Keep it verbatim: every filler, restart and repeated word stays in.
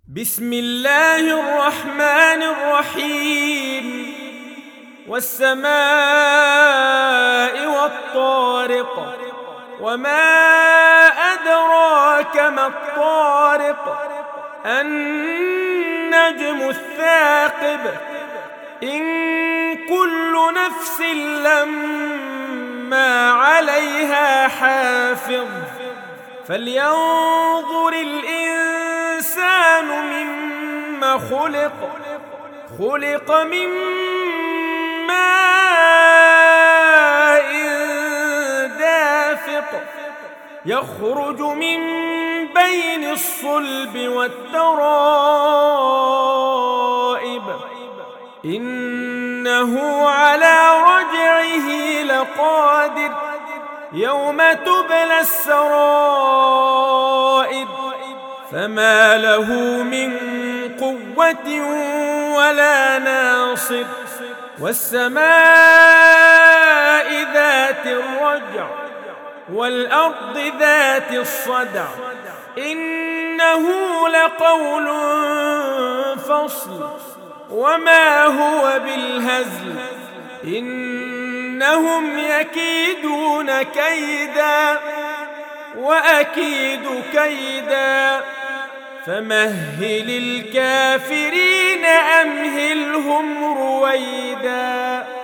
بسم الله الرحمن الرحيم والسماء والطارق وما أدراك ما الطارق النجم الثاقب إن كل نفس لما عليها حافظ فلينظر الإنسان مما خلق خلق من ماء دافق يخرج من بين الصلب والترائب إنه على رجعه لقادر يوم تبلى السرائر فما له من قوة ولا ناصر والسماء ذات الرجع والأرض ذات الصدع إنه لقول فصل وما هو بالهزل إنهم يكيدون كيدا وأكيد كيدا فمهل الكافرين أمهلهم رويدا.